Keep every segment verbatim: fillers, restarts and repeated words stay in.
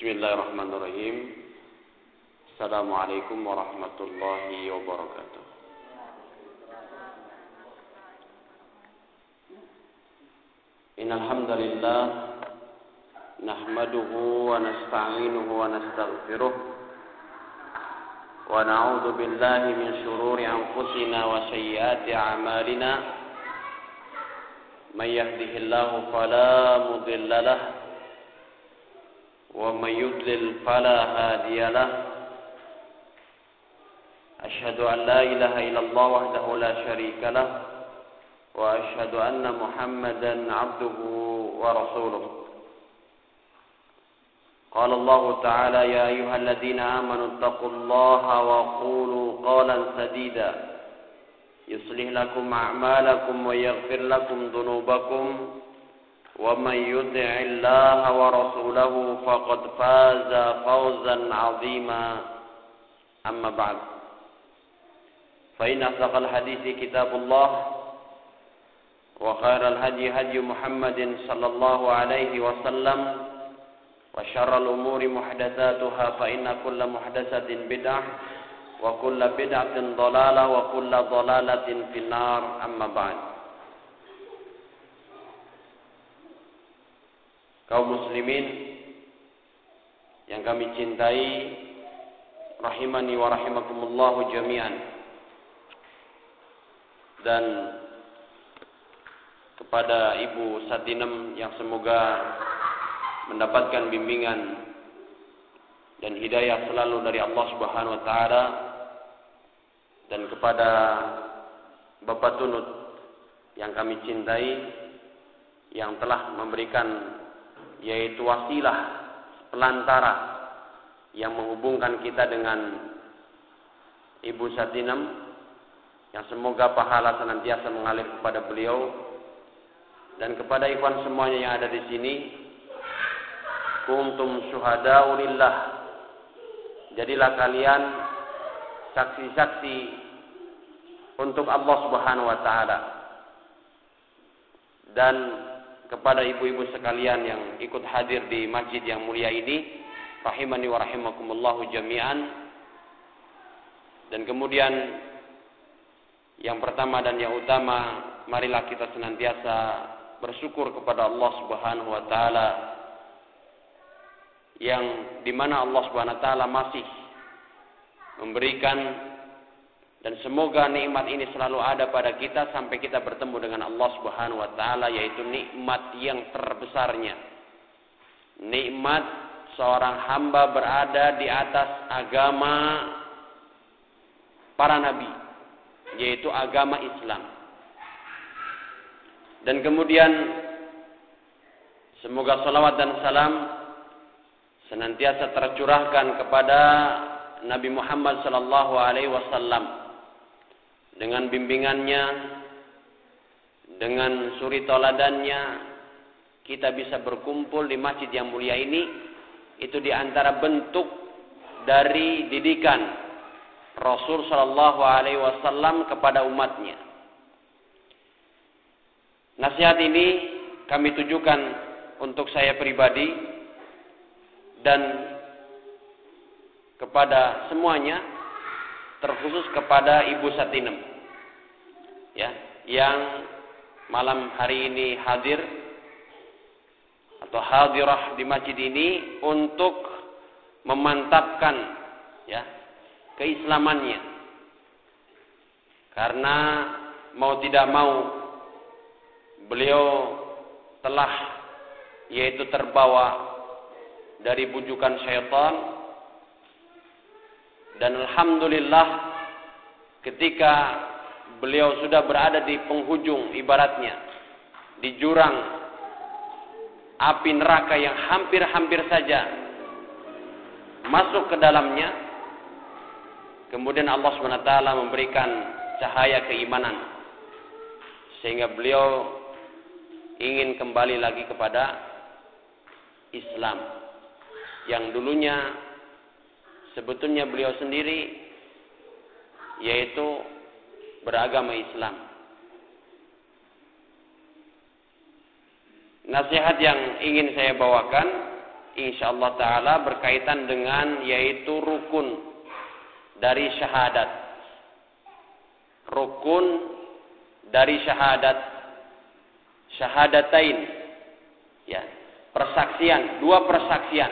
Bismillahirrahmanirrahim. Assalamualaikum warahmatullahi wabarakatuh. Innal hamdalillah nahmaduhu wa nasta'inuhu wa nastaghfiruh wa na'udzu billahi min shururi anfusina wa sayyiati a'malina. May yahdihillahu fala mudilla lahu ومن يضلل فلا هادي له أشهد أن لا إله إلا الله وحده لا شريك له وأشهد أن محمدا عبده ورسوله قال الله تعالى يا أيها الذين آمنوا اتقوا الله وقولوا قولا سديدا يصلح لكم أعمالكم ويغفر لكم ذنوبكم ومن يطع الله ورسوله فقد فاز فوزا عظيما أما بعد فإن أصدق الحديث كتاب الله وخير الهدي هدي محمد صلى الله عليه وسلم وشر الأمور محدثاتها فإن كل محدثة بدعة وكل بدعة ضلالة وكل ضلالة في النار أما بعد. Kaum muslimin yang kami cintai, rahimani wa rahimakumullahu jami'an. Dan kepada Ibu Satinem yang semoga mendapatkan bimbingan dan hidayah selalu dari Allah Subhanahu wa taala, dan kepada Bapak Tunut yang kami cintai yang telah memberikan yaitu wasilah pelantara yang menghubungkan kita dengan Ibu Satinem, yang semoga pahala senantiasa mengalir kepada beliau, dan kepada ikhwan semuanya yang ada di sini. Kuntum syuhada'u lillah, jadilah kalian saksi-saksi untuk Allah Subhanahu wa taala. Dan kepada ibu-ibu sekalian yang ikut hadir di masjid yang mulia ini, rahimani wa rahimakumullahu jami'an. Dan kemudian yang pertama dan yang utama, marilah kita senantiasa bersyukur kepada Allah Subhanahu wa taala, yang dimana Allah Subhanahu wa taala masih memberikan, dan semoga nikmat ini selalu ada pada kita sampai kita bertemu dengan Allah Subhanahu wa taala, yaitu nikmat yang terbesarnya. Nikmat seorang hamba berada di atas agama para nabi, yaitu agama Islam. Dan kemudian semoga salawat dan salam senantiasa tercurahkan kepada Nabi Muhammad sallallahu alaihi wasallam, dengan bimbingannya, dengan suri toladannya, kita bisa berkumpul di masjid yang mulia ini. Itu diantara bentuk dari didikan Rasul Sallallahu Alaihi Wasallam kepada umatnya. Nasihat ini kami tujukan untuk saya pribadi dan kepada semuanya, terkhusus kepada Ibu Satinem, ya, yang malam hari ini hadir atau hadirah di masjid ini untuk memantapkan, ya, keislamannya. Karena mau tidak mau beliau telah yaitu terbawa dari bujukan syaitan. Dan alhamdulillah ketika beliau sudah berada di penghujung, ibaratnya di jurang api neraka yang hampir-hampir saja masuk ke dalamnya, kemudian Allah subhanahu wa taala memberikan cahaya keimanan sehingga beliau ingin kembali lagi kepada Islam yang dulunya sebetulnya beliau sendiri yaitu beragama Islam. Nasihat yang ingin saya bawakan insyaallah taala berkaitan dengan yaitu rukun dari syahadat. Rukun dari syahadat, syahadatain, ya, persaksian, dua persaksian.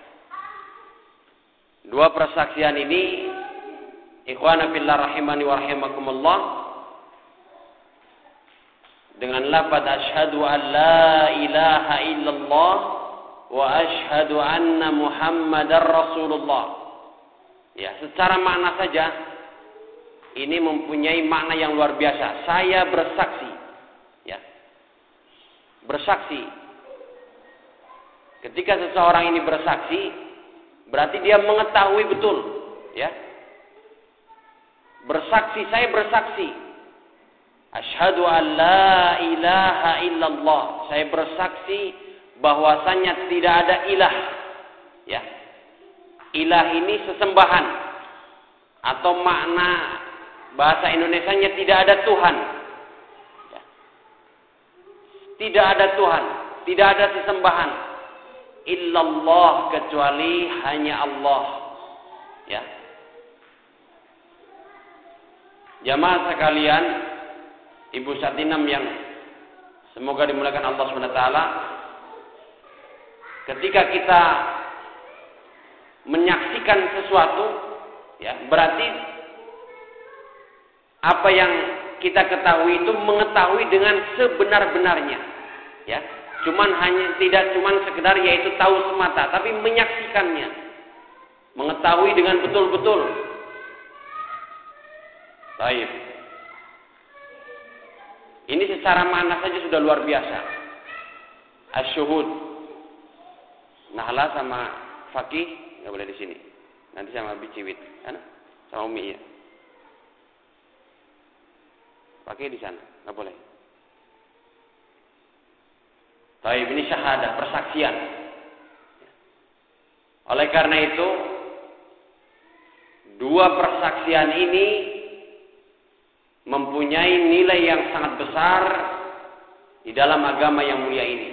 Dua persaksian ini, ikhwana fillah rahimani wa rahimakumullah, dengan lafaz asyhadu an la ilaha illallah wa asyhadu anna muhammadar rasulullah. Ya, secara makna saja ini mempunyai makna yang luar biasa. Saya bersaksi, ya, bersaksi. Ketika seseorang ini bersaksi, berarti dia mengetahui betul, ya. Bersaksi, saya bersaksi. Asyhadu an la ilaha illallah. Saya bersaksi bahwasanya tidak ada ilah, ya. Ilah ini sesembahan, atau makna bahasa Indonesianya tidak ada Tuhan. Ya. Tidak ada Tuhan, tidak ada sesembahan. Illallah, kecuali hanya Allah. Ya. Jamaah sekalian, Ibu Satinam yang semoga dimuliakan Allah subhanahu wa taala, ketika kita menyaksikan sesuatu, ya, berarti apa yang kita ketahui itu mengetahui dengan sebenar-benarnya, ya. Cuman hanya tidak cuman sekedar yaitu tahu semata, tapi menyaksikannya, mengetahui dengan betul-betul. Baik. Ini secara makna saja sudah luar biasa. Asyuhud. Nahla sama Fakih nggak boleh di sini. Nanti sama Biciwit, kan? Sama Umi ya. Fakih di sana, nggak boleh. Baik, ini syahadah, persaksian. Oleh karena itu, dua persaksian ini mempunyai nilai yang sangat besar di dalam agama yang mulia ini.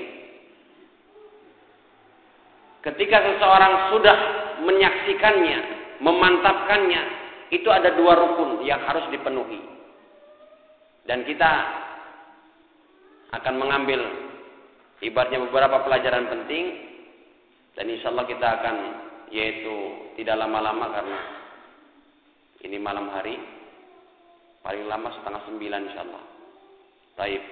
Ketika seseorang sudah menyaksikannya, memantapkannya, itu ada dua rukun yang harus dipenuhi. Dan kita akan mengambil ibaratnya beberapa pelajaran penting, dan insya Allah kita akan, yaitu tidak lama-lama karena ini malam hari, paling lama setengah sembilan insya Allah. Baik.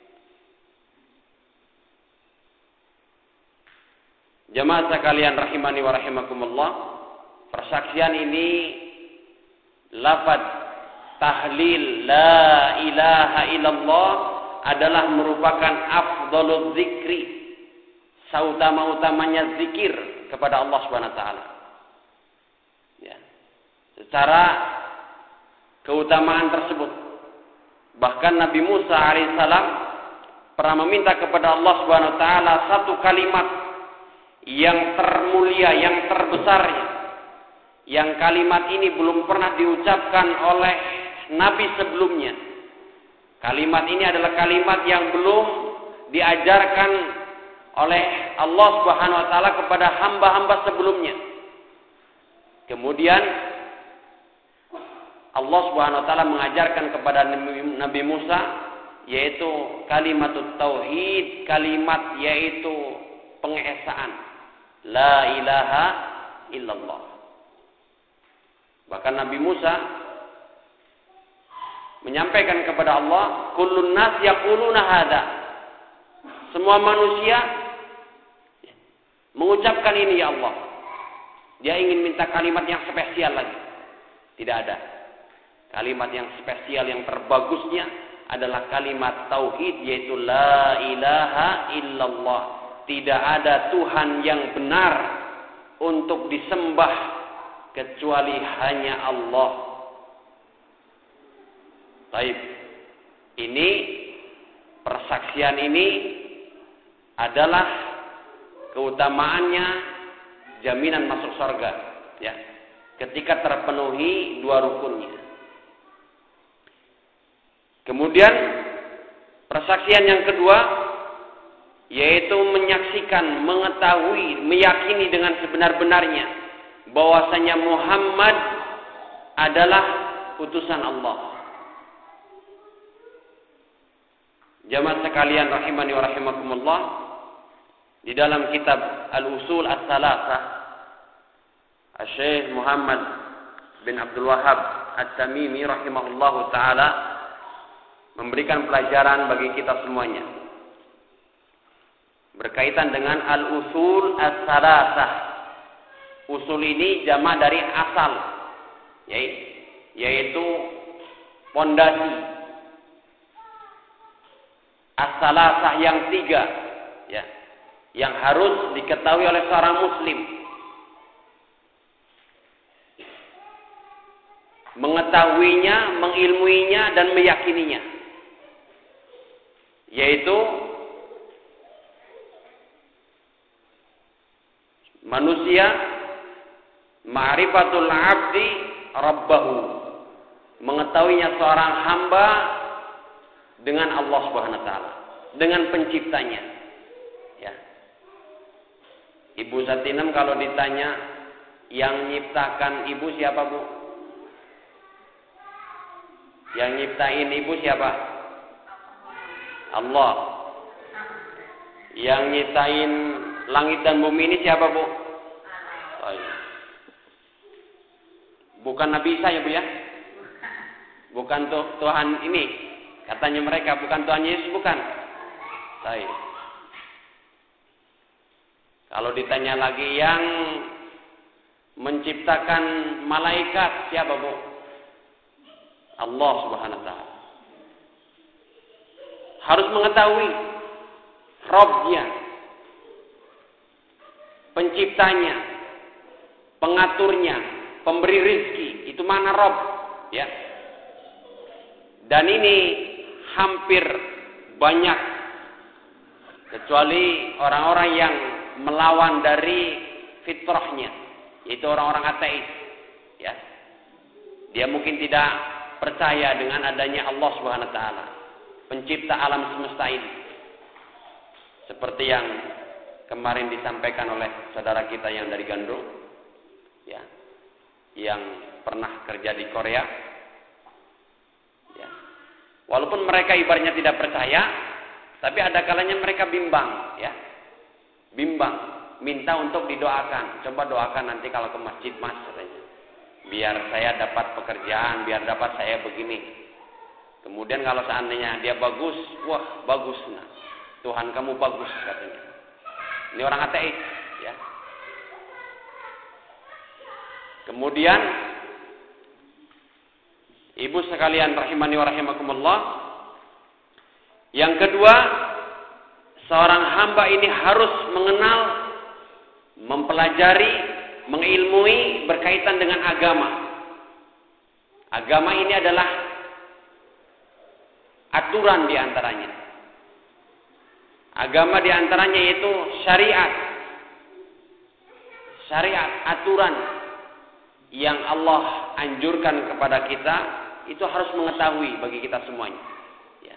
Jamaah sekalian rahimani wa rahimakumullah, persaksian ini lafaz tahlil la ilaha illallah adalah merupakan afdhalul zikri, seutama-utamanya zikir kepada Allah Subhanahu wa taala. Ya. Secara keutamaan tersebut, bahkan Nabi Musa alaihissalam pernah meminta kepada Allah Subhanahu wa taala satu kalimat yang termulia, yang terbesarnya, yang kalimat ini belum pernah diucapkan oleh nabi sebelumnya. Kalimat ini adalah kalimat yang belum diajarkan oleh Allah Subhanahu wa taala kepada hamba-hamba sebelumnya. Kemudian Allah Subhanahu wa taala mengajarkan kepada Nabi Musa, yaitu kalimatut tauhid, kalimat yaitu pengesaan la ilaha illallah. Bahkan Nabi Musa menyampaikan kepada Allah, kullun nas yaquluna hadza. Semua manusia mengucapkan ini ya Allah. Dia ingin minta kalimat yang spesial lagi. Tidak ada. Kalimat yang spesial yang terbagusnya adalah kalimat tauhid, yaitu la ilaha illallah. Tidak ada Tuhan yang benar untuk disembah kecuali hanya Allah. Baik. Ini persaksian ini adalah keutamaannya jaminan masuk surga, ya. Ketika terpenuhi dua rukunnya. Kemudian persaksian yang kedua yaitu menyaksikan, mengetahui, meyakini dengan sebenar-benarnya bahwasanya Muhammad adalah utusan Allah. Jamaah sekalian rahimani wa rahimakumullah, di dalam kitab Al-Usul As-Salasah, Syekh Muhammad bin Abdul Wahhab At-Tamimi rahimahullahu taala memberikan pelajaran bagi kita semuanya berkaitan dengan Al-Usul As-Salasah. Usul ini jamak dari asal, yaitu pondasi. As-Salasah yang tiga, ya, yang harus diketahui oleh seorang muslim. Mengetahuinya, mengilmuinya, dan meyakininya. Yaitu manusia, ma'rifatul abdi rabbahu, mengetahuinya seorang hamba dengan Allah Subhanahu wa taala, dengan penciptanya. Ya. Ibu Satinem kalau ditanya yang nyiptakan ibu siapa, Bu? Yang nyiptain ibu siapa? Allah. Yang nyiptain langit dan bumi ini siapa, Bu? Oh, iya. Bukan Nabi Isa ya, Bu ya? Bukan tuh Tuhan ini. Katanya mereka bukan Tuhan Yesus, bukan. Baik. Kalau ditanya lagi yang menciptakan malaikat siapa, Bu? Allah Subhanahu wa taala. Harus mengetahui Rabb-nya, penciptanya, pengaturnya, pemberi rizki. Itu mana Rabb, ya. Dan ini hampir banyak, kecuali orang-orang yang melawan dari fitrahnya, yaitu orang-orang ateis, ya. Dia mungkin tidak percaya dengan adanya Allah Subhanahu wa taala, pencipta alam semesta ini. Seperti yang kemarin disampaikan oleh saudara kita yang dari Gandrung, ya, yang pernah kerja di Korea. Ya. Walaupun mereka ibaratnya tidak percaya, tapi ada kalanya mereka bimbang, ya. Bimbang, minta untuk didoakan. Coba doakan nanti kalau ke masjid, Mas, katanya. Biar saya dapat pekerjaan, biar dapat saya begini. Kemudian kalau seandainya dia bagus, wah bagus, nah, Tuhan kamu bagus, katanya. Ini orang ateis, ya. Kemudian ibu sekalian rahimani wa rahimakumullah, yang kedua, seorang hamba ini harus mengenal, mempelajari, mengilmui berkaitan dengan agama. Agama ini adalah aturan di antaranya. Agama di antaranya yaitu syariat. Syariat, aturan yang Allah anjurkan kepada kita, itu harus mengetahui bagi kita semuanya. Ya.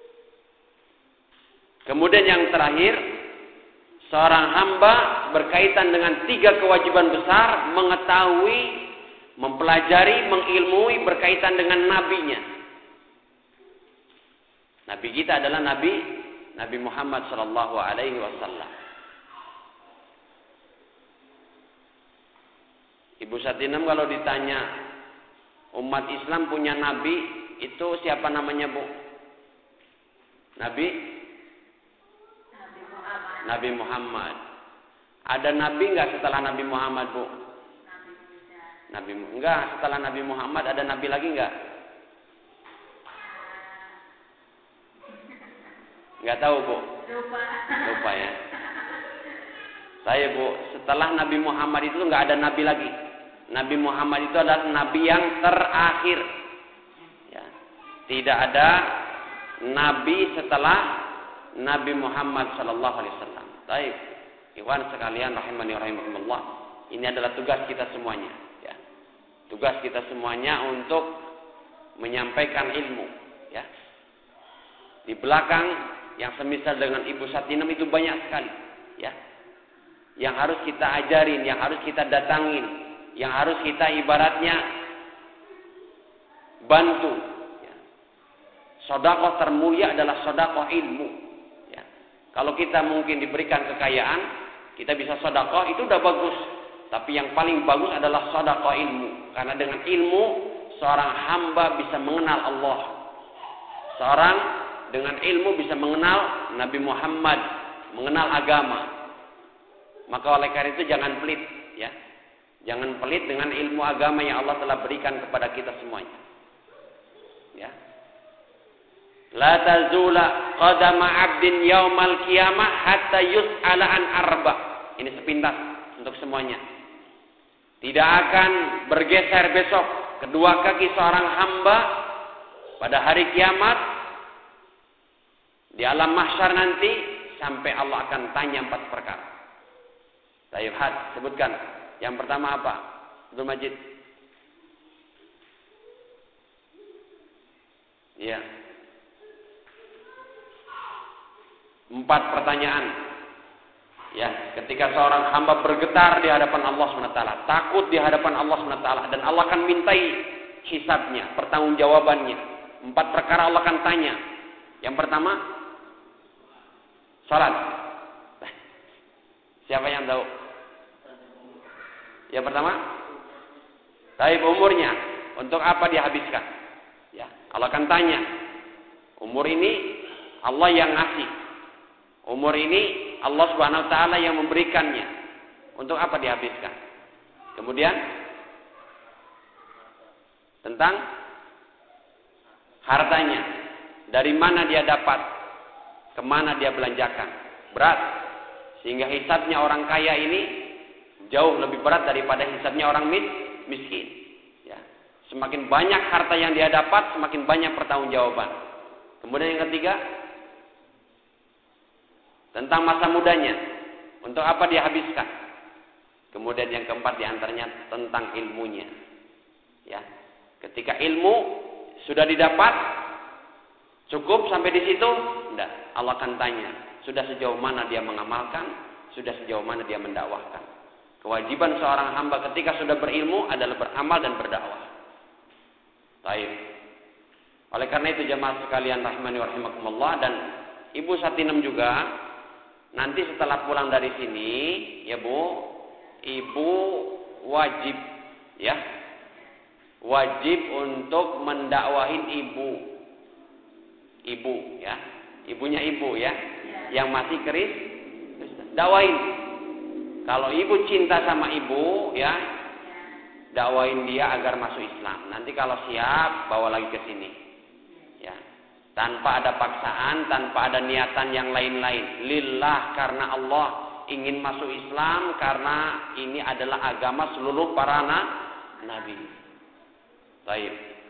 Kemudian yang terakhir, seorang hamba berkaitan dengan tiga kewajiban besar, mengetahui, mempelajari, mengilmui berkaitan dengan nabinya. Nabi kita adalah Nabi Nabi Muhammad sallallahu alaihi wasallam. Ibu Satinem kalau ditanya umat Islam punya nabi, itu siapa namanya, Bu? Nabi? Nabi Muhammad. Nabi Muhammad. Ada nabi enggak setelah Nabi Muhammad, Bu? Nabi Musa. Nabi enggak, setelah Nabi Muhammad ada nabi lagi enggak? Enggak tahu, Bu? Lupa. Lupa ya. Saya, Bu, setelah Nabi Muhammad itu enggak ada nabi lagi. Nabi Muhammad itu adalah nabi yang terakhir. Ya. Tidak ada nabi setelah Nabi Muhammad sallallahu alaihi wasallam. Baik, ikhwan sekalian rahimani wa rahimakumullah. Ini adalah tugas kita semuanya, ya. Tugas kita semuanya untuk menyampaikan ilmu, ya. Di belakang yang semisal dengan Ibu Satinam itu banyak sekali, ya. Yang harus kita ajarin, yang harus kita datangin, yang harus kita ibaratnya bantu. Ya. Sedekah termulia adalah sedekah ilmu. Ya. Kalau kita mungkin diberikan kekayaan, kita bisa sedekah, itu udah bagus. Tapi yang paling bagus adalah sedekah ilmu. Karena dengan ilmu seorang hamba bisa mengenal Allah. Seorang dengan ilmu bisa mengenal Nabi Muhammad, mengenal agama. Maka oleh karena itu jangan pelit, ya. Jangan pelit dengan ilmu agama yang Allah telah berikan kepada kita semuanya. Ya. La tazula qadama 'abdin yaumal qiyamah hatta yus'ala an arba. Ini sepintas untuk semuanya. Tidak akan bergeser besok kedua kaki seorang hamba pada hari kiamat di alam mahsyar nanti sampai Allah akan tanya empat perkara. Tayyib had, sebutkan. Yang pertama apa? Abdul Majid. Iya. Empat pertanyaan. Ya, ketika seorang hamba bergetar di hadapan Allah subhanahu wa taala, takut di hadapan Allah subhanahu wa taala, dan Allah akan mintai hisabnya, pertanggungjawabannya. Empat perkara Allah akan tanya. Yang pertama, salat. Siapa yang tahu? Yang pertama, taib umurnya, untuk apa dihabiskan? Ya, Allah akan tanya. Umur ini Allah yang ngasih. Umur ini Allah Subhanahu wa taala yang memberikannya. Untuk apa dihabiskan? Kemudian tentang hartanya. Dari mana dia dapat? Kemana dia belanjakan? Berat. Sehingga hisabnya orang kaya ini jauh lebih berat daripada hisabnya orang miskin. Ya. Semakin banyak harta yang dia dapat, semakin banyak pertanggungjawaban. Kemudian yang ketiga, tentang masa mudanya. Untuk apa dia habiskan? Kemudian yang keempat diantaranya tentang ilmunya. Ya. Ketika ilmu sudah didapat, cukup sampai di situ? Tidak. Allah akan tanya, sudah sejauh mana dia mengamalkan, sudah sejauh mana dia mendakwahkan. Kewajiban seorang hamba ketika sudah berilmu adalah beramal dan berdakwah. Baik. Oleh karena itu jemaah sekalian rahimani wa rahimakumullah, dan Ibu Satinam juga nanti setelah pulang dari sini, ya Bu, Ibu wajib, ya, wajib untuk mendakwahin ibu, ibu, ya, ibunya ibu, ya, yang masih keris, dakwahin. Kalau ibu cinta sama ibu, ya, dakwain dia agar masuk Islam. Nanti kalau siap, bawa lagi ke sini. Ya. Tanpa ada paksaan, tanpa ada niatan yang lain-lain. Lillah, karena Allah ingin masuk Islam, karena ini adalah agama seluruh para nabi. Baik.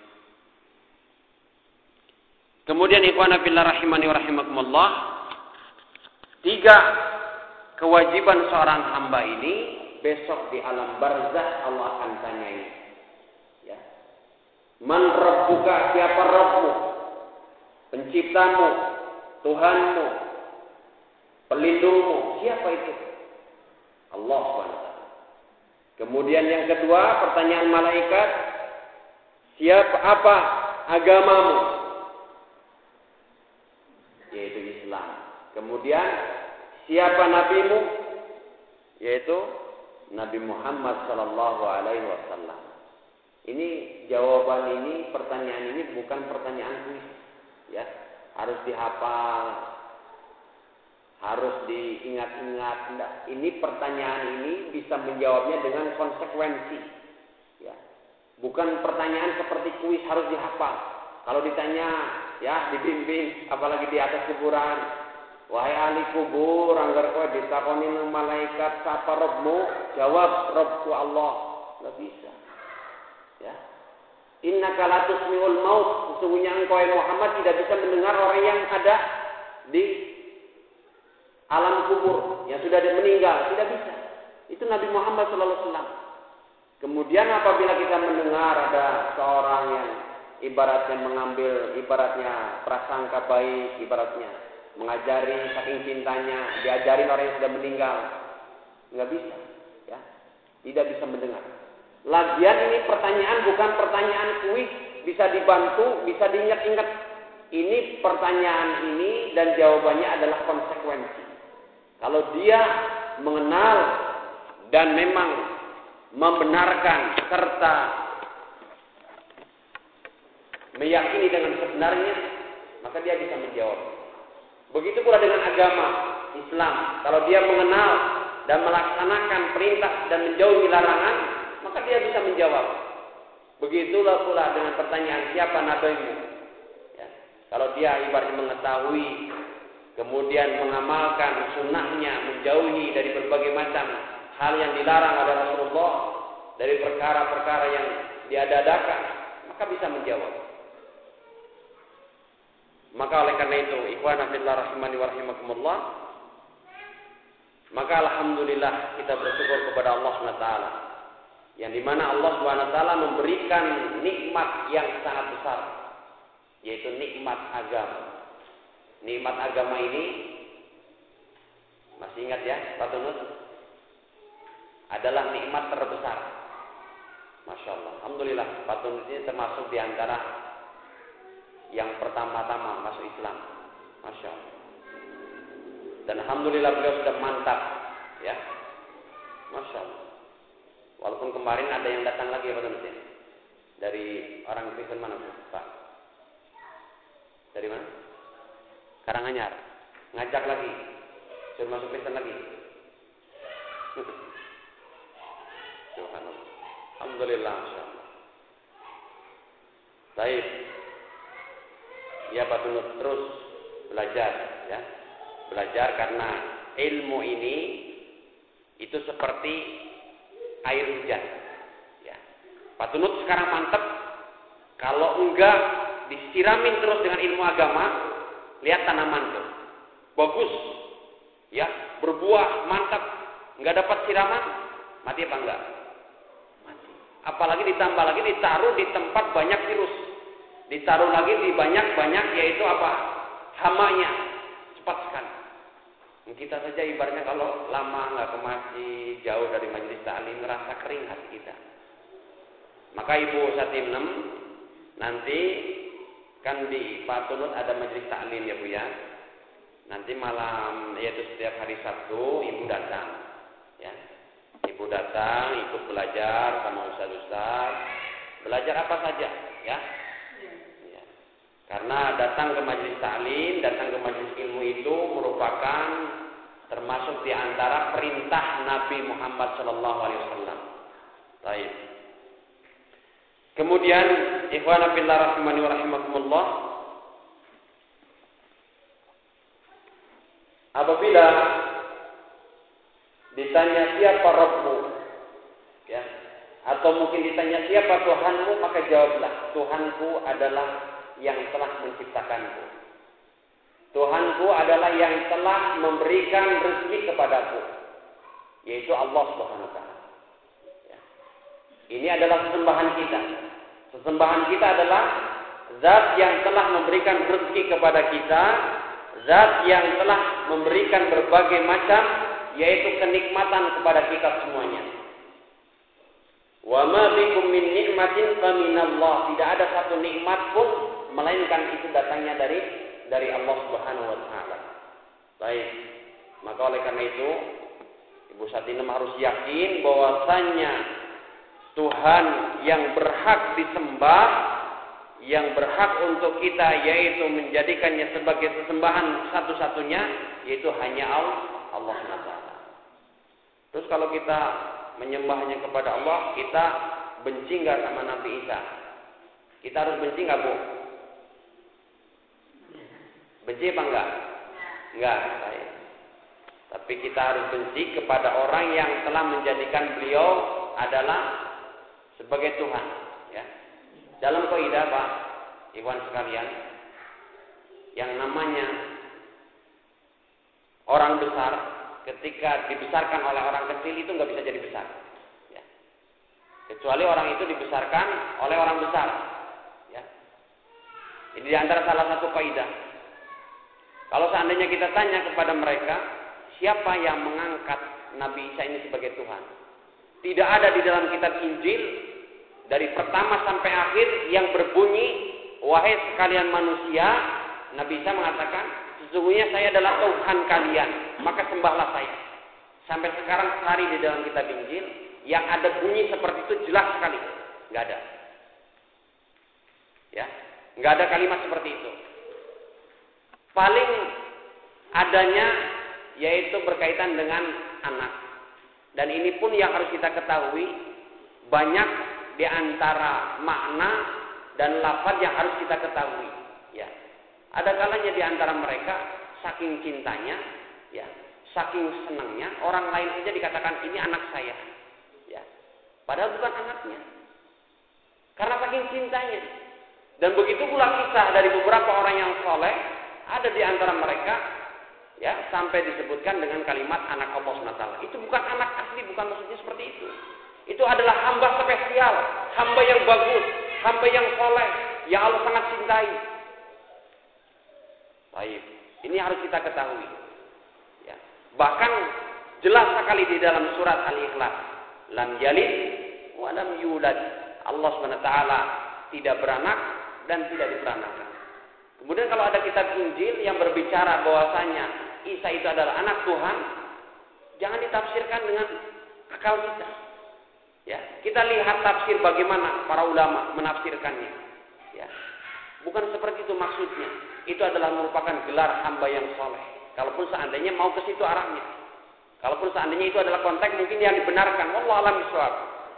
Kemudian ikhwana fillah rahimani wa rahimakumullah. Tiga kewajiban seorang hamba ini besok di alam barzakh Allah akan tanyai. Ya. Man rabbuka, siapa Rabbmu? Penciptamu, Tuhanmu, pelindungmu, siapa itu? Allah subhanahu wa taala. Kemudian yang kedua, pertanyaan malaikat, siapa apa agamamu? Yaitu Islam. Kemudian siapa nabimu? Yaitu Nabi Muhammad sallallahu alaihi wasallam. Ini jawaban ini, pertanyaan ini bukan pertanyaan kuis, ya. Harus dihafal, harus diingat-ingat. Enggak. Ini pertanyaan ini bisa menjawabnya dengan konsekuensi, ya. Bukan pertanyaan seperti kuis harus dihafal. Kalau ditanya, ya dibimbing, apalagi di atas kuburan. Wahai ahli kubur, anggar kowe ditakoni nang malaikat sapa Rabbmu? Jawab, Rabbku Allah. Enggak bisa. Ya. Innaka la tusmi'ul maut. Sesungguhnya engkau Muhammad tidak bisa mendengar orang yang ada di alam kubur yang sudah meninggal, tidak bisa. Itu Nabi Muhammad sallallahu alaihi wasallam. Kemudian apabila kita mendengar ada seorang yang ibaratnya mengambil ibaratnya prasangka baik, ibaratnya mengajari saking cintanya, diajari orang yang sudah meninggal. Nggak bisa, ya. Tidak bisa mendengar. Lagian ini pertanyaan bukan pertanyaan kuis, bisa dibantu, bisa diingat-ingat. Ini pertanyaan ini dan jawabannya adalah konsekuensi. Kalau dia mengenal dan memang membenarkan serta meyakini dengan sebenarnya, maka dia bisa menjawab. Begitu pula dengan agama Islam. Kalau dia mengenal dan melaksanakan perintah dan menjauhi larangan, maka dia bisa menjawab. Begitulah pula dengan pertanyaan siapa nabimu. Ya. Kalau dia ibaratnya mengetahui, kemudian mengamalkan sunnahnya, menjauhi dari berbagai macam hal yang dilarang oleh Rasulullah, dari perkara-perkara yang diada-adakan, maka bisa menjawab. Maka oleh karena itu, ikhwana fillah rahimani wa rahimakumullah, maka alhamdulillah kita bersyukur kepada Allah subhanahu wa taala, yang dimana Allah subhanahu wa taala memberikan nikmat yang sangat besar, yaitu nikmat agama. Nikmat agama ini, masih ingat ya Pak Tunut, adalah nikmat terbesar. Masya Allah, alhamdulillah Pak Tunut ini termasuk di antara yang pertama-tama masuk Islam. Masya Allah. Dan alhamdulillah beliau sudah mantap, ya. Masya Allah. Walaupun kemarin ada yang datang lagi ya Pak Tunut, dari orang Kristen mana Pak? Dari mana? Karanganyar. Ngajak lagi, suruh masuk Kristen lagi. Subhanallah. Alhamdulillah, Masya Allah. Baik. Ya Pak Tunut terus belajar, ya. Belajar karena ilmu ini itu seperti air hujan, ya. Pak Tunut sekarang mantep. Kalau enggak disiramin terus dengan ilmu agama, lihat tanaman tuh, bagus, ya, berbuah mantap. Enggak dapat siraman, mati apa enggak? Mati. Apalagi ditambah lagi ditaruh di tempat banyak virus. Ditaruh lagi di banyak-banyak, yaitu apa? Hamanya. Cepat sekali. Kita saja ibaratnya kalau lama nggak ke masjid, jauh dari majelis ta'lim, ngerasa kering hati kita. Maka Ibu Satimnem, nanti kan di Pak Tunut ada majelis ta'lim ya Bu ya. Nanti malam, yaitu setiap hari Sabtu, Ibu datang. Ya. Ibu datang, ikut belajar sama ustaz-ustaz. Belajar apa saja, ya. Karena datang ke majelis ta'lim, datang ke majelis ilmu itu merupakan termasuk di antara perintah Nabi Muhammad shallallahu alaihi wasallam. Baik. Kemudian, ikhwana fillah rahimani wa rahimakumullah, apabila ditanya siapa Rabbu, ya, atau mungkin ditanya siapa Tuhanmu, maka jawablah, Tuhanku adalah yang telah menciptakanku. Tuhanku adalah yang telah memberikan rezeki kepadaku, yaitu Allah Subhanahu wa taala. Ya. Ini adalah sesembahan kita. Sesembahan kita adalah zat yang telah memberikan rezeki kepada kita, zat yang telah memberikan berbagai macam, yaitu kenikmatan kepada kita semuanya. Wa ma bikum min ni'matin fa minallah. Tidak ada satu nikmat pun melainkan itu datangnya dari dari Allah Subhanahu wa taala. Baik. Maka oleh karena itu Ibu Satimnem harus yakin bahwasanya Tuhan yang berhak disembah, yang berhak untuk kita yaitu menjadikannya sebagai sesembahan satu-satunya, yaitu hanya Allah Subhanahu wa taala. Terus kalau kita menyembahnya kepada Allah, kita benci enggak sama Nabi Isa? Kita harus benci enggak, Bu? Benci apa enggak? Enggak, baik. Tapi kita harus benci kepada orang yang telah menjadikan beliau adalah sebagai Tuhan, ya. Dalam kaidah Pak Iwan sekalian, yang namanya orang besar ketika dibesarkan oleh orang kecil itu nggak bisa jadi besar, ya. Kecuali orang itu dibesarkan oleh orang besar, ya. Ini diantara salah satu kaidah. Kalau seandainya kita tanya kepada mereka, siapa yang mengangkat Nabi Isa ini sebagai Tuhan? Tidak ada di dalam kitab Injil dari pertama sampai akhir yang berbunyi, wahai sekalian manusia, Nabi Isa mengatakan, sesungguhnya saya adalah Tuhan kalian, maka sembahlah saya. Sampai sekarang cari di dalam kitab Injil yang ada bunyi seperti itu jelas sekali, nggak ada. Ya, nggak ada kalimat seperti itu. Paling adanya yaitu berkaitan dengan anak. Dan ini pun yang harus kita ketahui, banyak di antara makna dan lafaz yang harus kita ketahui. Ya, ada kalanya di antara mereka saking cintanya, ya, saking senangnya, orang lain saja dikatakan ini anak saya. Ya, padahal bukan anaknya. Karena saking cintanya. Dan begitu pula kisah dari beberapa orang yang soleh, ada di antara mereka, ya, sampai disebutkan dengan kalimat anak Allah subhanahu wa taala. Itu bukan anak asli, bukan maksudnya seperti itu. Itu adalah hamba spesial, hamba yang bagus, hamba yang soleh, yang Allah sangat cintai. Baik, ini harus kita ketahui. Ya. Bahkan jelas sekali di dalam surat Al-Ikhlas, lam yalid wa lam yulad. Allah subhanahu wa taala tidak beranak dan tidak diperanakan. Kemudian kalau ada kitab Injil yang berbicara bahwasanya Isa itu adalah anak Tuhan, jangan ditafsirkan dengan akal kita. Ya, kita lihat tafsir bagaimana para ulama menafsirkannya. Ya, bukan seperti itu maksudnya. Itu adalah merupakan gelar hamba yang soleh. Kalaupun seandainya mau ke situ arahnya. Kalaupun seandainya itu adalah konteks mungkin yang dibenarkan. Wallahu a'lam bishawab.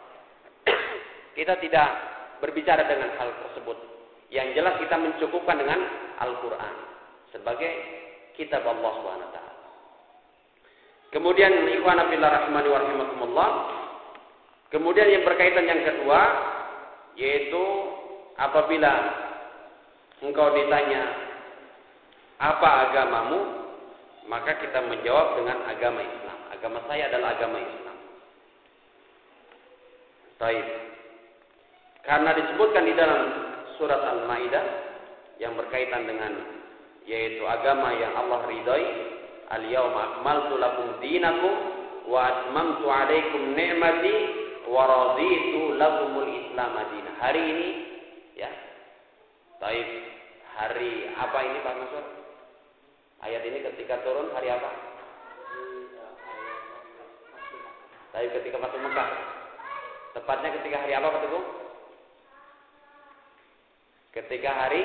Kita tidak berbicara dengan hal tersebut. Yang jelas kita mencukupkan dengan Al-Quran sebagai kitab Allah subhanahu wa taala. Kemudian ikhwan fillah rahimani wa rahimakumullah. Kemudian yang berkaitan yang kedua, yaitu apabila engkau ditanya apa agamamu, maka kita menjawab dengan agama Islam. Agama saya adalah agama Islam. Baik. Karena disebutkan di dalam surat Al-Maidah yang berkaitan dengan yaitu agama yang Allah ridhai, al-yauma akmaltu lakum dinakum wa atmamtu 'alaikum ni'mati wa raditu lakumul Islam madinah. Hari ini ya. Baik, hari apa ini Pak Mansur? Ayat ini ketika turun hari apa? Baik, ketika masuk Mekah. Tepatnya ketika hari apa Pak Teguh? Ketika hari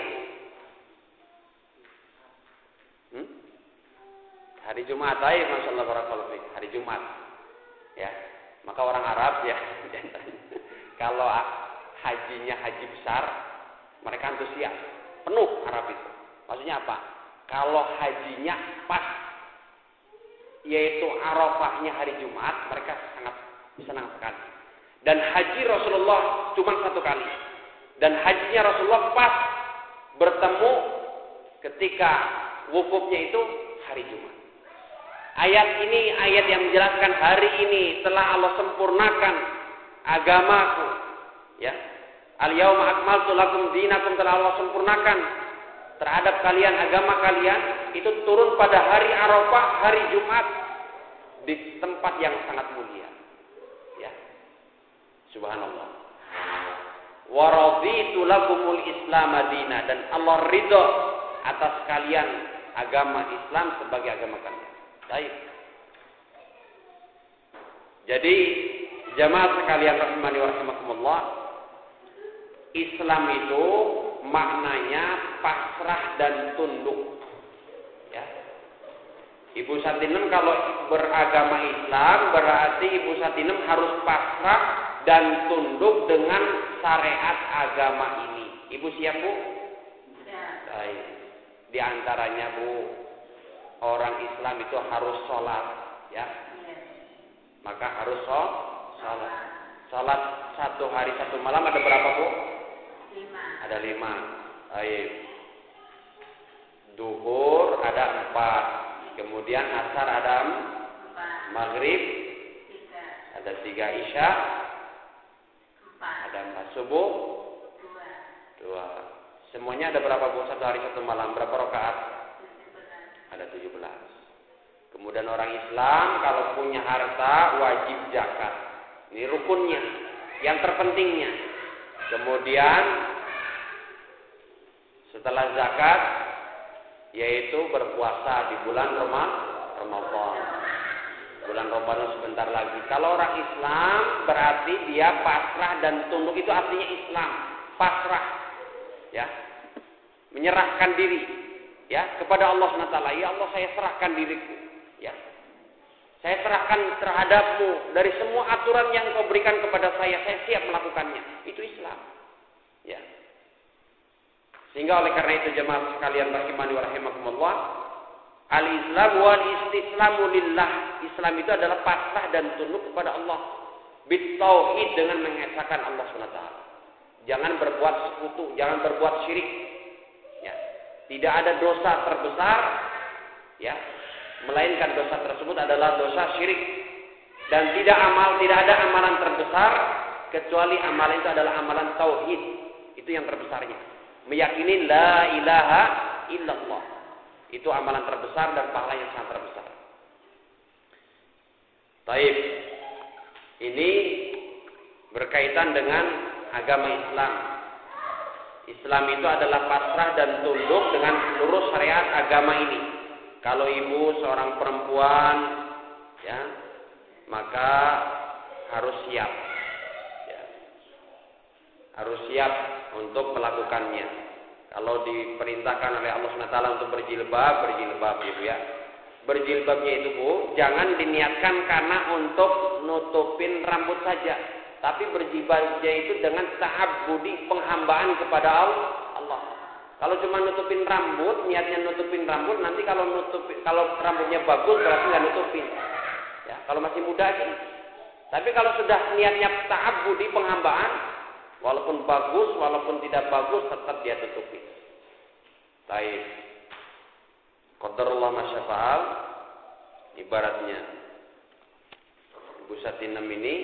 hmm? hari Jumat, baik, masyaallah barakallahu fiik, hari Jumat. Ya, maka orang Arab ya, kalau hajinya haji besar, mereka antusias, penuh Arab itu. Maksudnya apa? Kalau hajinya pas, yaitu Arafahnya hari Jumat, mereka sangat senang sekali. Dan haji Rasulullah cuma satu kali. Dan hajinya Rasulullah pas bertemu ketika wukufnya itu hari Jumat. Ayat ini ayat yang menjelaskan hari ini telah Allah sempurnakan agamaku. Ya, al-yauma akmaltu lakum dinakum, telah Allah sempurnakan terhadap kalian agama kalian. Itu turun pada hari Arafah, hari Jumat, di tempat yang sangat mulia. Ya, subhanallah. Wa raditu lakumul Islam madinah, dan Allah ridho atas kalian agama Islam sebagai agama kalian. Baik. Jadi jamaah sekalian rahimani wa rahimakumullah, Islam itu maknanya pasrah dan tunduk. Ya. Ibu Satinem kalau beragama Islam berarti Ibu Satinem harus pasrah dan tunduk dengan syariat agama ini. Ibu siap Bu? Baik. Di antaranya Bu, orang Islam itu harus sholat, ya. Maka harus sholat. Sholat satu hari satu malam ada berapa Bu? Lima. Ada lima. Baik. Duhur ada empat. Kemudian asar ada empat. Maghrib tiga. Ada tiga. Isya ada empat. Subuh dua. Semuanya ada berapa Bu? Satu hari satu malam berapa rakaat? ada tujuh belas. Kemudian orang Islam kalau punya harta wajib zakat. Ini rukunnya, yang terpentingnya. Kemudian setelah zakat yaitu berpuasa di bulan Ramadan. Bulan Ramadan sebentar lagi. Kalau orang Islam berarti dia pasrah dan tunduk, itu artinya Islam. Pasrah, ya, menyerahkan diri, ya, kepada Allah subhanahu wa taala. Ya Allah, saya serahkan diriku, ya. Saya serahkan terhadapmu dari semua aturan yang kau berikan kepada saya. Saya siap melakukannya. Itu Islam, ya. Sehingga oleh karena itu jemaah sekalian rahimani wa rahimakumullah, al-Islam wal istislamu lillah. Islam itu adalah pasrah dan tunduk kepada Allah. Bitauhid, dengan mengesahkan Allah subhanahu wa taala. Jangan berbuat sekutu, jangan berbuat syirik. Ya. Tidak ada dosa terbesar, ya, melainkan dosa tersebut adalah dosa syirik. Dan tidak amal, tidak ada amalan terbesar kecuali amalan itu adalah amalan tauhid. Itu yang terbesarnya. Meyakini la ilaha illallah. Itu amalan terbesar dan pahala yang sangat terbesar. Taib. Ini berkaitan dengan agama Islam. Islam itu adalah pasrah dan tunduk dengan seluruh syariat agama ini. Kalau ibu seorang perempuan, ya, maka harus siap, ya, harus siap untuk melakukannya. Kalau diperintahkan oleh Allah subhanahu wa taala untuk berjilbab, berjilbab, ibu, ya. Berjilbabnya itu, Bu, jangan diniatkan karena untuk nutupin rambut saja, tapi berjilbabnya itu dengan ta'abbudi, penghambaan kepada Allah. Kalau cuma nutupin rambut, niatnya nutupin rambut, nanti kalau nutupin, kalau rambutnya bagus berarti nggak nutupin. Ya, kalau masih muda aja. Tapi kalau sudah niatnya ta'abbudi, penghambaan, walaupun bagus, walaupun tidak bagus, tetap dia tutupin. Baik. Qadarullah masyafa'al, ibaratnya Ibu Satinem ini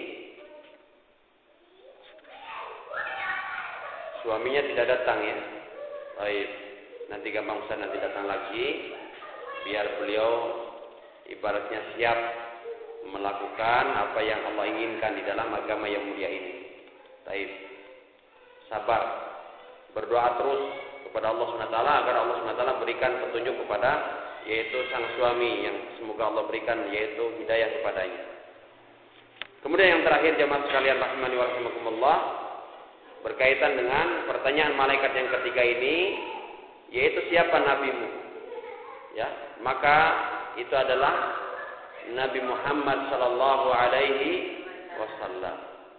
suaminya tidak datang, ya. Baik, nanti gampang Ustaz nanti datang lagi, biar beliau ibaratnya siap melakukan apa yang Allah inginkan di dalam agama yang mulia ini. Baik, sabar, berdoa terus kepada Allah subhanahu wa taala agar Allah subhanahu wa taala berikan petunjuk kepada yaitu sang suami, yang semoga Allah berikan yaitu hidayah kepadanya. Kemudian yang terakhir jemaah sekalian rahimani wa rahimakumullah, berkaitan dengan pertanyaan malaikat yang ketiga ini, yaitu siapa nabimu? Ya, maka itu adalah Nabi Muhammad sallallahu alaihi wasallam.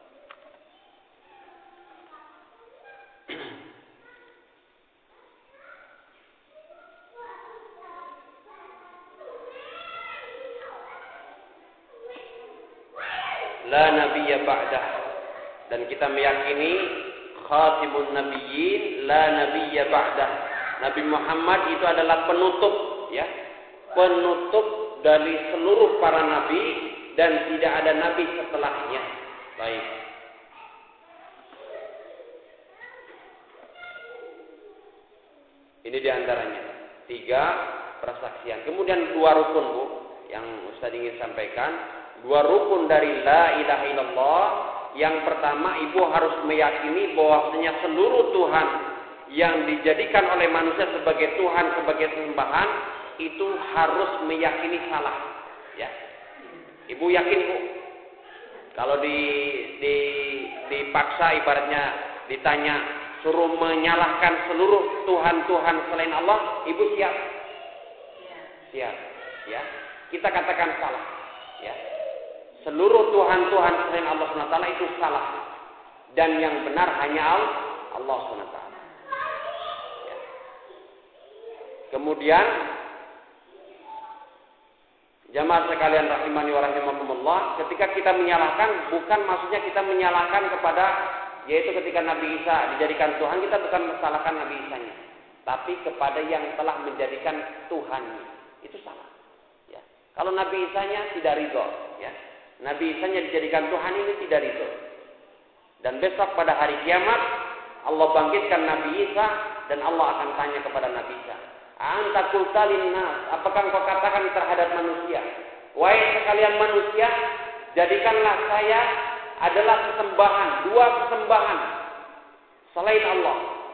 La nabiyya ba'dah, dan kita meyakini khatimun nabiyyin la nabiyya ba'dah. Nabi Muhammad itu adalah penutup, ya, penutup dari seluruh para nabi dan tidak ada nabi setelahnya. Baik. Ini diantaranya tiga persaksian. Kemudian dua rukun, Bu, yang Ustaz ingin sampaikan. Dua rukun dari la ilaha illallah. Yang pertama, ibu harus meyakini bahwasanya seluruh Tuhan yang dijadikan oleh manusia sebagai Tuhan, sebagai sembahan, itu harus meyakini salah. Ya, ibu yakin, Bu? Kalau di, di, dipaksa ibaratnya ditanya suruh menyalahkan seluruh Tuhan-Tuhan selain Allah, ibu siap? Siap. Ya, kita katakan salah. Ya. Seluruh Tuhan-Tuhan selain Allah subhanahu wa taala itu salah. Dan yang benar hanya Allah subhanahu wa taala. Ya. Kemudian jamaah sekalian rahimani wa rahimakumullah, ketika kita menyalahkan, bukan maksudnya kita menyalahkan kepada, yaitu ketika Nabi Isa dijadikan Tuhan, kita bukan menyalahkan Nabi Isanya, tapi kepada yang telah menjadikan Tuhannya. Itu salah. Ya. Kalau Nabi Isanya tidak ridho, ya. Nabi Isanya dijadikan Tuhan, ini tidak ridho. Dan besok pada hari kiamat Allah bangkitkan Nabi Isa dan Allah akan tanya kepada Nabi Isa, Anta qulta linnas, apakah engkau katakan terhadap manusia, wahai sekalian manusia, jadikanlah saya adalah sesembahan, dua sesembahan selain Allah.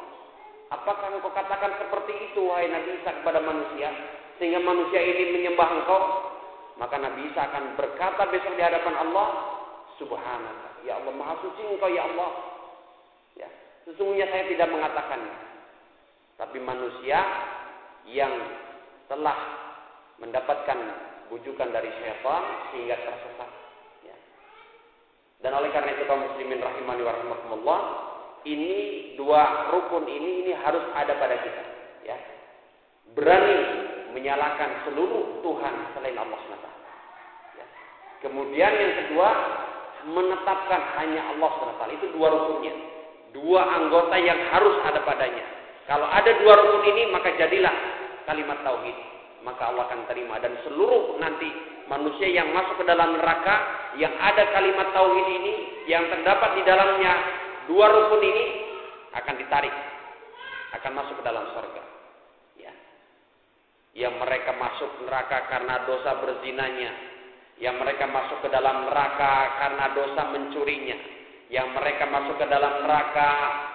Apakah engkau katakan seperti itu wahai Nabi Isa kepada manusia, sehingga manusia ini menyembah engkau? Maka Nabi Isa akan berkata besok di hadapan Allah, Subhanallah, ya Allah, maha suci engkau ya Allah. Ya, sesungguhnya saya tidak mengatakannya. Tapi manusia yang telah mendapatkan bujukan dari syaitan sehingga tersesat. Ya. Dan oleh karena itu kaum muslimin rahimani wa rahimakumullah, ini dua rukun ini ini harus ada pada kita. Ya. Berani menyalahkan seluruh Tuhan selain Allah subhanahu wa taala. Ya. Kemudian yang kedua, menetapkan hanya Allah subhanahu wa taala. Itu dua rukunnya. Dua anggota yang harus ada padanya. Kalau ada dua rukun ini, maka jadilah kalimat tauhid. Maka Allah akan terima. Dan seluruh nanti manusia yang masuk ke dalam neraka, yang ada kalimat tauhid ini, yang terdapat di dalamnya dua rukun ini, akan ditarik. Akan masuk ke dalam surga. Ya. Yang mereka masuk neraka karena dosa berzinanya. Yang mereka masuk ke dalam neraka karena dosa mencurinya. Yang mereka masuk ke dalam neraka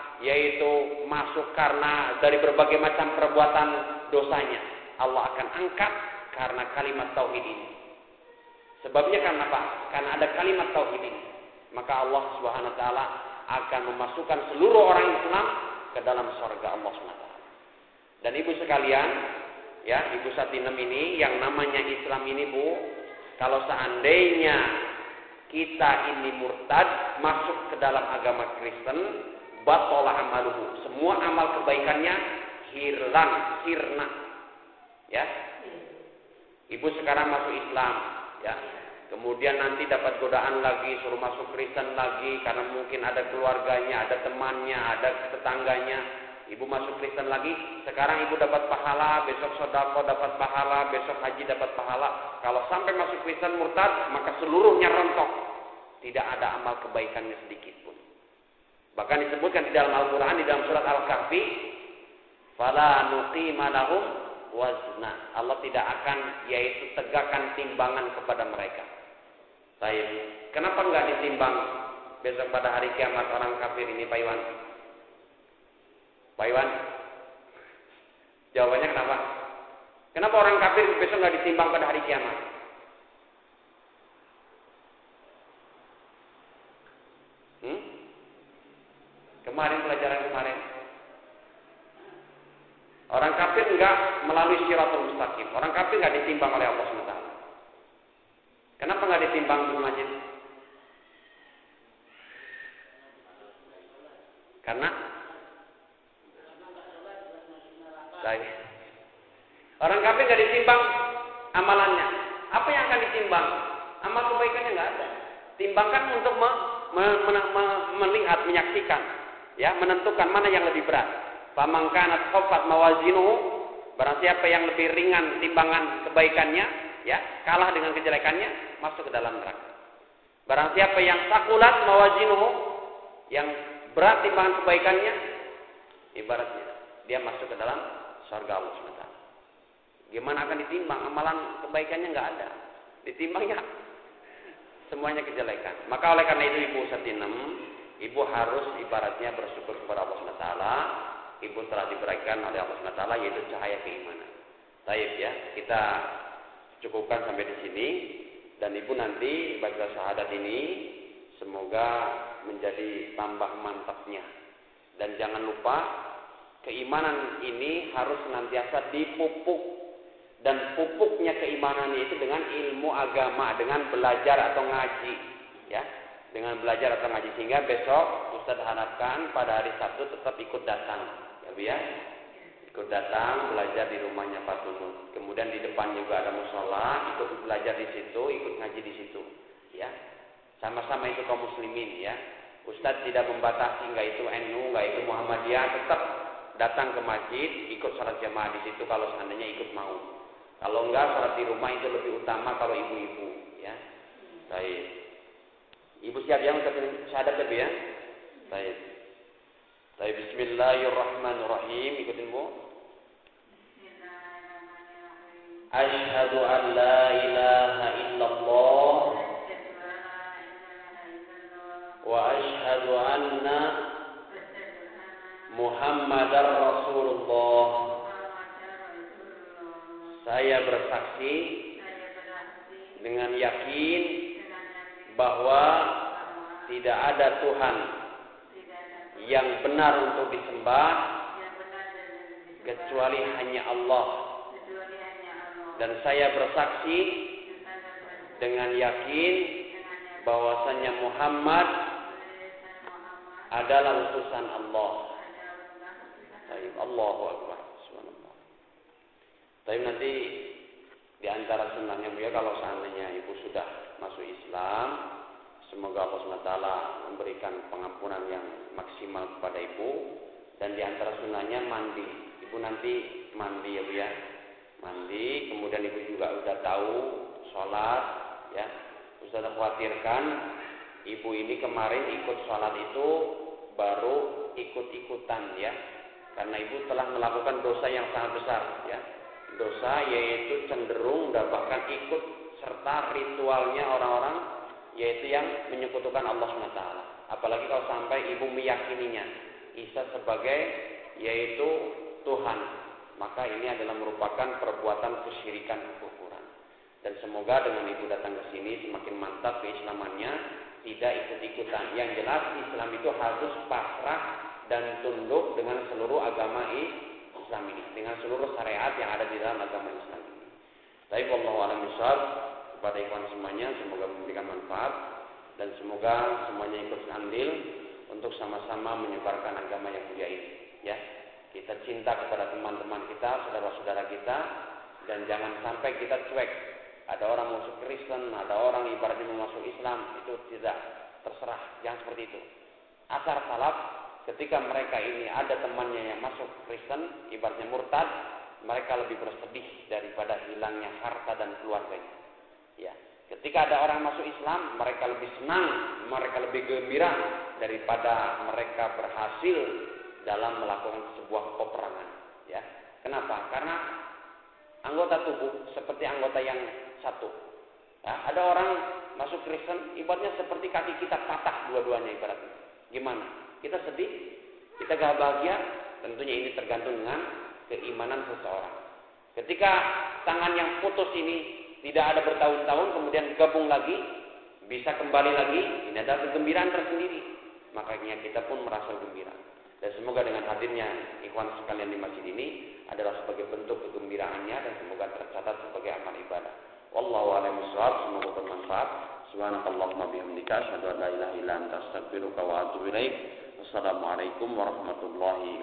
yaitu masuk karena dari berbagai macam perbuatan dosanya, Allah akan angkat karena kalimat tauhid ini. Sebabnya karena apa? Karena ada kalimat tauhid ini. Maka Allah Subhanahu wa taala akan memasukkan seluruh orang Islam ke dalam surga Allah Subhanahu wa taala. Dan ibu sekalian, ya, Ibu Satinem ini yang namanya Islam ini, Bu, kalau seandainya kita ini murtad masuk ke dalam agama Kristen, batalah amaluhu, semua amal kebaikannya hilang, sirna. Ya. Ibu sekarang masuk Islam, ya. Kemudian nanti dapat godaan lagi, suruh masuk Kristen lagi karena mungkin ada keluarganya, ada temannya, ada tetangganya. Ibu masuk Kristen lagi, sekarang ibu dapat pahala, besok sedekah dapat pahala, besok haji dapat pahala. Kalau sampai masuk Kristen murtad, maka seluruhnya rontok. Tidak ada amal kebaikannya sedikit pun. Bahkan disebutkan di dalam Al-Quran, di dalam surat Al-Kahfi, fala nuqima lahum wazna. Allah tidak akan yaitu tegakkan timbangan kepada mereka. Baik. Kenapa enggak ditimbang besok pada hari kiamat orang kafir ini, Pak Iwan? Pak Iwan? Jawabannya kenapa? Kenapa orang kafir besok enggak ditimbang pada hari kiamat? Hmm? Kemarin pelajaran kemarin. Orang kafir enggak melalui Shiratul Mustaqim. Orang kafir enggak ditimbang oleh Allah subhanahu wa taala. Kenapa enggak ditimbang di masjid? Karena Baik. Orang kafir enggak ditimbang amalannya. Apa yang akan ditimbang? Amal kebaikannya enggak ada. Timbangkan untuk me, me, me, me, melihat, menyaksikan, ya, menentukan mana yang lebih berat. Faman kanat khaffat mawazinuhu, barang siapa yang lebih ringan timbangan kebaikannya, ya, kalah dengan kejelekannya, masuk ke dalam neraka. Barang siapa yang sakulat mawazinuhu, yang berat timbangan kebaikannya, ibaratnya dia masuk ke dalam surga Allah subhanahu wa taala. Gimana akan ditimbang? Amalan kebaikannya enggak ada. Ditimbangnya semuanya kejelekan. Maka oleh karena itu Ibu Satinem, Ibu harus ibaratnya bersyukur kepada Allah subhanahu wa taala. Ibu telah diberikan oleh Allah subhanahu wa taala yaitu cahaya keimanan. Baik ya, kita cukupkan sampai di sini, dan Ibu nanti baca syahadat ini semoga menjadi tambah mantapnya. Dan jangan lupa keimanan ini harus senantiasa dipupuk, dan pupuknya keimanan itu dengan ilmu agama, dengan belajar atau ngaji, ya, dengan belajar atau ngaji, sehingga besok Ustaz harapkan pada hari Sabtu tetap ikut datang, ya Bu ya, ikut datang belajar di rumahnya Pak Tunun. Kemudian di depan juga ada musola, ikut belajar di situ, ikut ngaji di situ, ya, sama-sama itu kaum muslimin, ya. Ustaz tidak membatasi, enggak itu N U, enggak itu Muhammadiyah, tetap datang ke masjid, ikut salat jamaah di situ kalau seandainya ikut mau. Kalau enggak, salat di rumah itu lebih utama kalau ibu-ibu, ya. Baik. Ibu siap ya untuk syahadat ya? Baik. Baik, bismillahirrahmanirrahim. Ikutin Bu. Asyhadu an la ilaha illallah wa asyhadu anna Muhammadar Rasulullah. Saya bersaksi dengan yakin bahwa tidak ada Tuhan yang benar untuk disembah kecuali hanya Allah. Dan saya bersaksi dengan yakin bahwasanya Muhammad adalah utusan Allah. Baik, Allahu Akbar. Subhanallah. Tapi nanti di antara sunnahnya beliau, kalau seandainya ibu sudah masuk Islam, semoga Allah subhanahu wa taala memberikan pengampunan yang maksimal kepada ibu. Dan di antara sunnahnya mandi. Ibu nanti mandi ya bu ya. Mandi, kemudian ibu juga udah tahu sholat ya. Ustaz khawatirkan ibu ini kemarin ikut sholat itu baru ikut-ikutan ya. Karena ibu telah melakukan dosa yang sangat besar ya. Dosa yaitu cenderung dan bahkan ikut serta ritualnya orang-orang yaitu yang menyekutukan Allah subhanahu wa taala. Apalagi kalau sampai ibu meyakininya Isa sebagai yaitu Tuhan, maka ini adalah merupakan perbuatan kesyirikan kekufuran. Dan semoga dengan ibu datang ke sini semakin mantap keislamannya, tidak ikut-ikutan. Yang jelas Islam itu harus pasrah dan tunduk dengan seluruh agama Islam ini, dengan seluruh syariat yang ada di dalam agama Islam ini. Tapi wallahu a'lam bishawab, kepada ikhwan semuanya semoga memberikan manfaat dan semoga semuanya ikut andil untuk sama-sama menyebarkan agama yang mulia ini ya. Kita cinta kepada teman-teman kita, saudara-saudara kita, dan jangan sampai kita cuek. Ada orang masuk Kristen, ada orang ibaratnya mau masuk Islam, itu tidak, terserah, jangan seperti itu. Asar salaf, ketika mereka ini ada temannya yang masuk Kristen, ibaratnya murtad, mereka lebih bersedih daripada hilangnya harta dan keluarganya. Ya, ketika ada orang masuk Islam, mereka lebih senang, mereka lebih gembira daripada mereka berhasil dalam melakukan sebuah peperangan. Ya, kenapa? Karena anggota tubuh seperti anggota yang satu. Ya, ada orang masuk Kristen, ibaratnya seperti kaki kita patah dua-duanya ibaratnya. Gimana? Kita sedih, kita gak bahagia, tentunya ini tergantung dengan keimanan seseorang. Ketika tangan yang putus ini tidak ada bertahun-tahun, kemudian gabung lagi, bisa kembali lagi, ini adalah kegembiraan tersendiri. Makanya kita pun merasa gembira. Dan semoga dengan hadirnya ikhwan sekalian di masjid ini adalah sebagai bentuk kegembiraannya dan semoga tercatat sebagai amal ibadah. Wallahu a'lam bishawab, semoga bermanfaat. Subhanakallahumma bihamdika asyhadu an la ilaha illa anta astaghfiruka wa atubu ilaik. Wassalamualaikum warahmatullahi